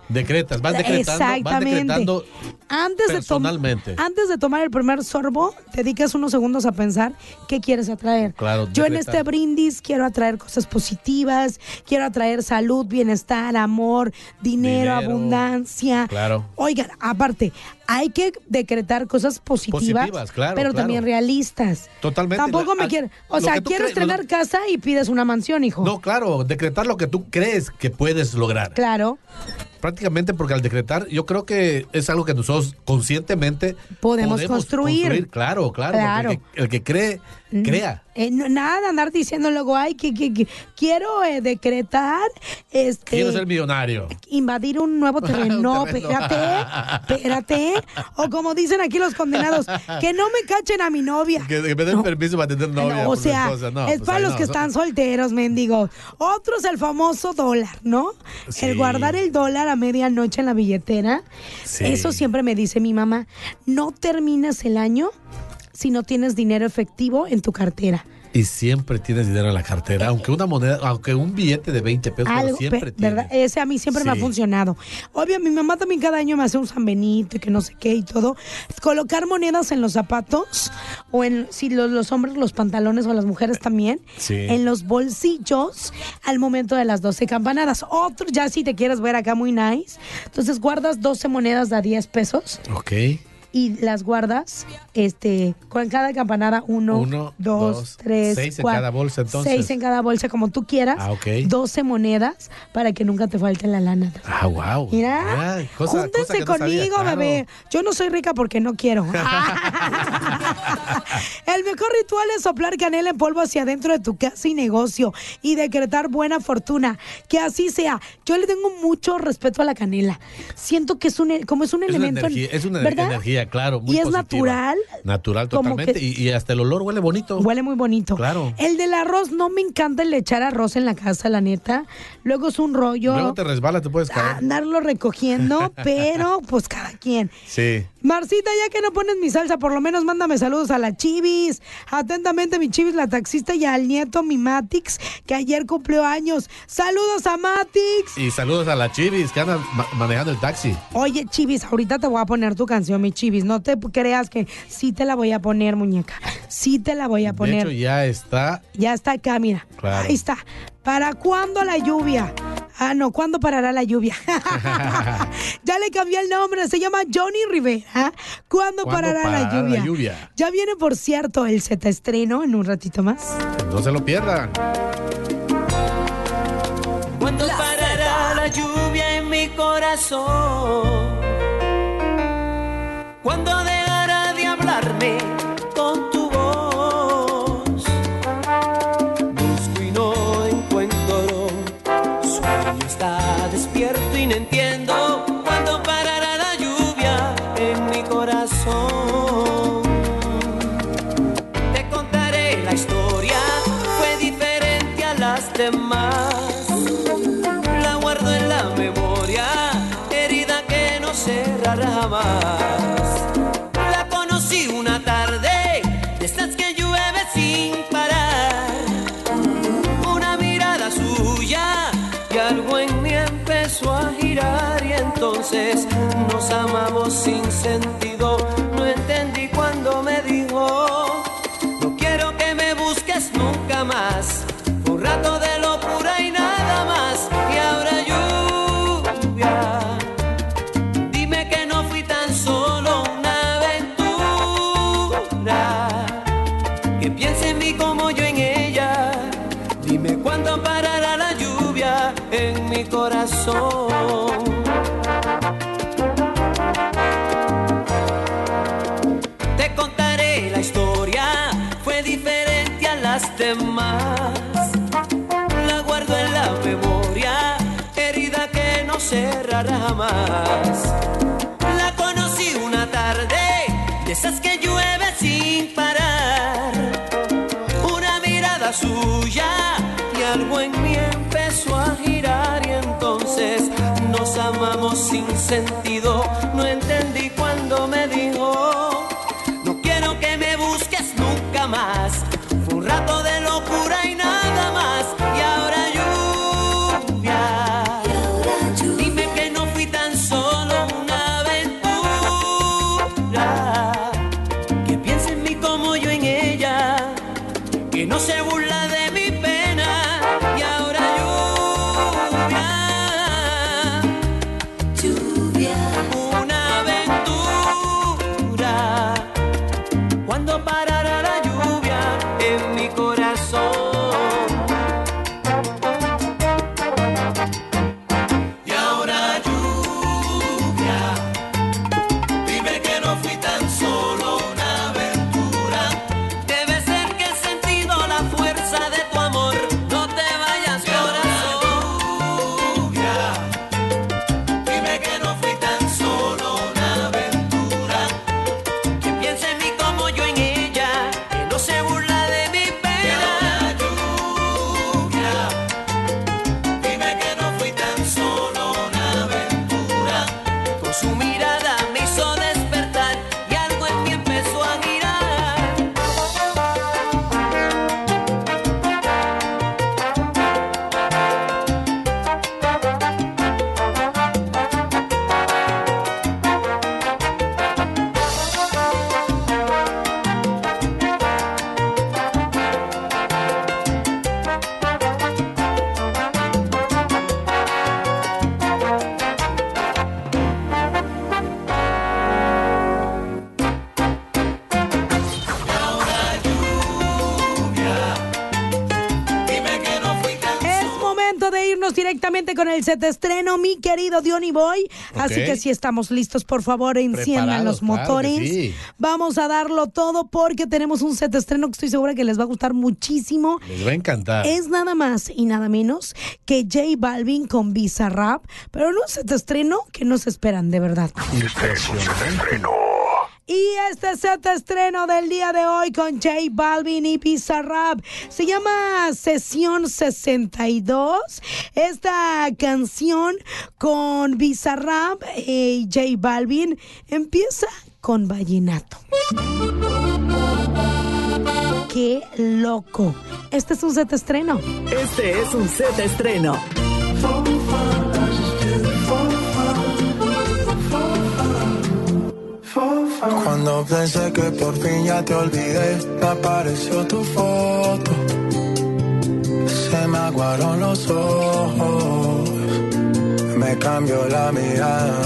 Decretas, vas decretando personalmente. Antes de tomar el primer sorbo, dedicas unos segundos a pensar qué quieres atraer. Claro, yo en este brindis quiero atraer cosas positivas, quiero atraer salud, bienestar, amor, dinero, abundancia. Claro. Oigan, aparte, hay que decretar cosas positivas, claro, pero también realistas. Totalmente. Tampoco me quieres, o sea, quieres tener casa y pides una mansión, hijo. No, claro, decretar lo que tú crees que puedes lograr. Claro. Prácticamente, porque al decretar, yo creo que es algo que nosotros conscientemente podemos construir. Claro. El que cree, crea. Nada, andar diciendo luego, ay, que quiero decretar, quiero ser millonario. Invadir un nuevo terreno. No, espérate. O como dicen aquí los condenados, que no me cachen a mi novia. Que me den permiso para tener novia. No, o sea, es para los que están solteros, mendigos. Otros el famoso dólar, ¿no? Sí. El guardar el dólar a medianoche en la billetera. Sí. Eso siempre me dice mi mamá. No terminas el año si no tienes dinero efectivo en tu cartera. Y siempre tienes dinero en la cartera, aunque un billete de 20 pesos, pero siempre tienes. ¿Verdad? Ese a mí siempre me ha funcionado. Obvio, mi mamá también cada año me hace un San Benito y que no sé qué y todo. Colocar monedas en los zapatos o si los hombres, los pantalones o las mujeres también, en los bolsillos al momento de las 12 campanadas. Otro, ya si te quieres ver acá muy nice, entonces guardas 12 monedas de a 10 pesos. Ok. Y las guardas, con cada campanada, 1, 2, 3, 6 en cada bolsa, entonces. 6 en cada bolsa, como tú quieras. 12 monedas para que nunca te falte la lana. Wow. Mira, júntense conmigo, bebé. Yo no soy rica porque no quiero. El mejor ritual es soplar canela en polvo hacia adentro de tu casa y negocio y decretar buena fortuna. Que así sea. Yo le tengo mucho respeto a la canela. Siento que es un elemento. Es una energía, claro, muy y es positiva. Natural. Natural, totalmente. Y hasta el olor huele bonito. Huele muy bonito. Claro. El del arroz, no me encanta el echar arroz en la casa, la neta. Luego es un rollo. Luego te resbala, te puedes caer. Andarlo recogiendo, pero pues cada quien. Sí. Marcita, ya que no pones mi salsa, por lo menos mándame saludos a la Chivis. Atentamente, mi Chivis, la taxista, y al nieto, mi Matix, que ayer cumplió años. Saludos a Matix. Y saludos a la Chivis, que anda manejando el taxi. Oye, Chivis, ahorita te voy a poner tu canción, mi Chivis. No te creas que sí te la voy a poner, muñeca. Sí te la voy a poner. De hecho, ya está. Ya está acá, mira. Claro. Ahí está. ¿Para cuándo la lluvia? No, ¿cuándo parará la lluvia? Ya le cambié el nombre, se llama Johnny Rivera. ¿Cuándo parará la lluvia? Ya viene, por cierto, el Z estreno en un ratito más. No se lo pierdan. ¿Cuándo parará la lluvia en mi corazón? ¿Cuándo dejará de hablarme con tu voz? Busco y no encuentro, sueño está despierto y no entiendo. ¿Cuándo parará la lluvia en mi corazón? Te contaré la historia, fue diferente a las demás. La guardo en la memoria, herida que no cerrará jamás. Una tarde de estas que llueve sin parar, una mirada suya y algo en mí empezó a girar, y entonces nos amamos sin sentido. No entendí cuando me dijo: no quiero que me busques nunca más, un rato de locura y nada más. Y ahora lluvia, dime que no fui tan solo que piense en mí como yo en ella. Dime cuándo parará la lluvia en mi corazón. Te contaré la historia, fue diferente a las demás. La guardo en la memoria, herida que no cerrará jamás. La conocí una tarde de esas que llueve sin parar, una mirada suya y algo en mí empezó a girar, y entonces nos amamos sin sentido. No entendí cuando me dijo: no quiero que me busques nunca más, fue un rato de locura y nada más. Y ahora lluvia, dime que no fui tan no se burla de mi pena y ahora lluvia, una aventura. ¿Cuándo parará la lluvia en mi corazón? Y ahora lluvia, dime que no fui tan solo una aventura. Debe ser que he sentido la fuerza de tu amor. No te vayas, corazón. Lluvia, dime que no fui tan solo una aventura. Que piense en mí como yo en ella, que no se burla de mi pena. Lluvia, dime que no fui tan solo una aventura. Con su mirada me hizo despertar y algo en mí empezó a girar. Es momento de irnos directamente con el set estreno, mi querido Diony Boy. Así que si estamos listos, por favor, enciendan los motores. Claro que sí. Vamos a darlo todo porque tenemos un set estreno que estoy segura que les va a gustar muchísimo. Les va a encantar. Es nada más y nada menos que J Balvin con Bizarrap, pero no un set estreno que no se esperan, de verdad. Y este set estreno del día de hoy con J Balvin y Bizarrap se llama Sesión 62. Esta canción con Bizarrap y J Balvin empieza con vallenato. ¡Qué loco! Este es un set estreno. Este es un set estreno. Cuando pensé que por fin ya te olvidé, me apareció tu foto. Se me aguaron los ojos, me cambió la mirada.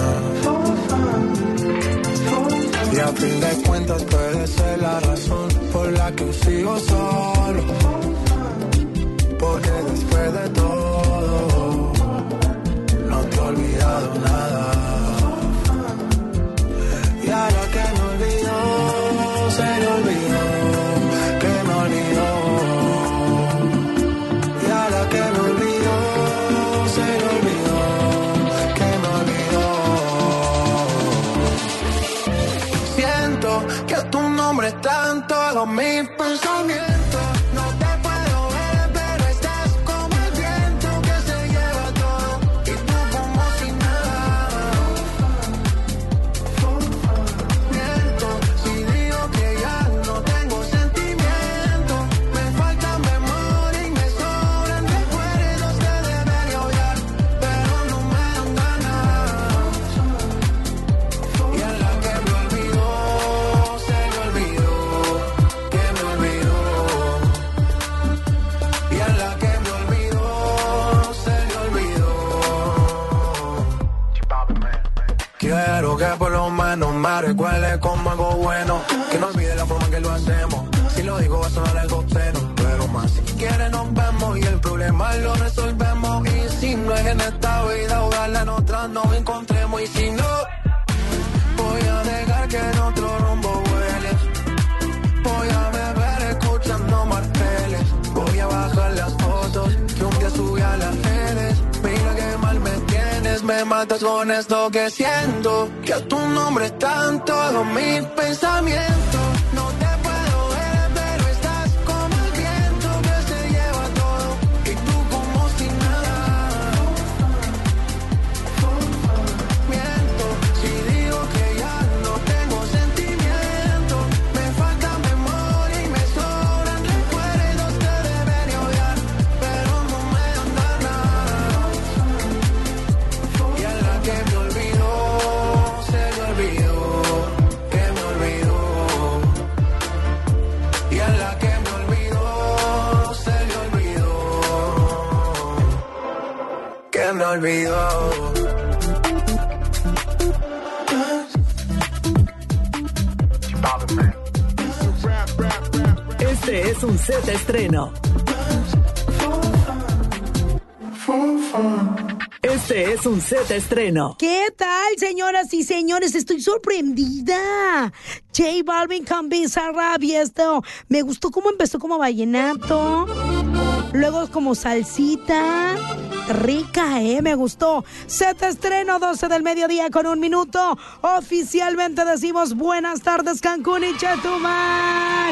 Y a fin de cuentas puede ser la razón por la que sigo solo. Porque después de todo, no te he olvidado nada. Y ahora que me olvidó, se me olvidó, que me olvidó. Y ahora que me olvidó, se me olvidó, que me olvidó. Siento que tu nombre está en todos mis pensamientos. No te puedo ver, pero estás como el viento que se lleva todo. Y tú como si nada. Si digo que ya no tengo sentimiento, me falta memoria y me sobran recuerdos que debería odiar, pero no me dan ganas. Y a la que me olvidó, se me olvidó, que me olvidó. Y a la que me olvidó, se me olvidó. Quiero que por lo menos me recuerde como algo bueno, que no olvide la forma en que lo hacemos. Si lo digo va a sonar algo obsceno, pero más si quieres nos vemos y el problema lo resolvemos. Y si no es en esta vida, ojalá en otras nos encontremos. Y si no, voy a dejar que en otro rumbo vueles. Voy a beber escuchando marteles. Voy a bajar las fotos que un día subí a las redes. Mira que mal me tienes, me matas con esto que siento. Que tu nombre está en todos mis pensamientos. No te puedo ver, pero estás como el viento que se lleva todo. Y tú como si nada. Miento, si digo que ya no tengo sentimiento. Me falta memoria y me sobran recuerdos que debería odiar, pero no me dan ganas. Y a la que me olvidó, se me olvidó, que me olvidó. Este es un Z estreno. Este es un Z estreno. ¿Qué tal, señoras y señores? Estoy sorprendida. J Balvin con Bizarrap, y esto me gustó cómo empezó como vallenato, luego como salsita rica, me gustó. Z estreno, 12 del mediodía con 1 minuto. Oficialmente decimos buenas tardes, Cancún y Chetumal.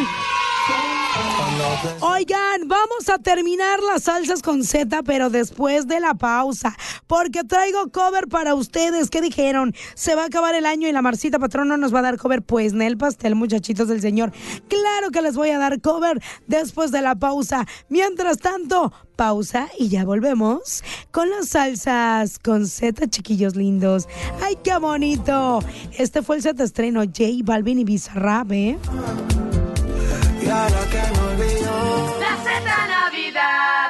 Oigan, vamos a terminar las salsas con Z, pero después de la pausa, porque traigo cover para ustedes. ¿Qué dijeron? ¿Se va a acabar el año y la Marcita Patrón no nos va a dar cover? Pues Nel Pastel, muchachitos del señor. Claro que les voy a dar cover después de la pausa. Mientras tanto, pausa y ya volvemos con las salsas con Z, chiquillos lindos. ¡Ay, qué bonito! Este fue el Z estreno, J Balvin y Bizarrap, Y ahora que me olvidó La Z Navidad.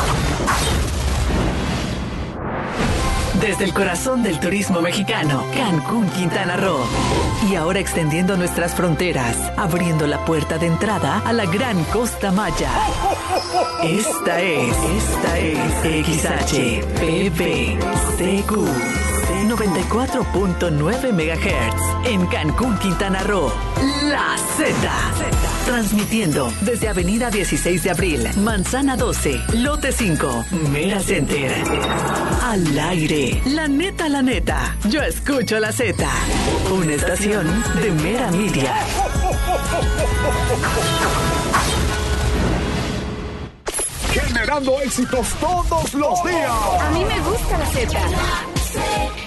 Desde el corazón del turismo mexicano, Cancún, Quintana Roo. Y ahora extendiendo nuestras fronteras, abriendo la puerta de entrada a la gran Costa Maya. Esta es XHPPCQ 94.9 MHz en Cancún, Quintana Roo. La Z. Transmitiendo desde Avenida 16 de Abril, Manzana 12, Lote 5, Mera Center. Al aire, la neta, yo escucho la Z. Una estación de Mera Media. Generando éxitos todos los días. A mí me gusta la Z.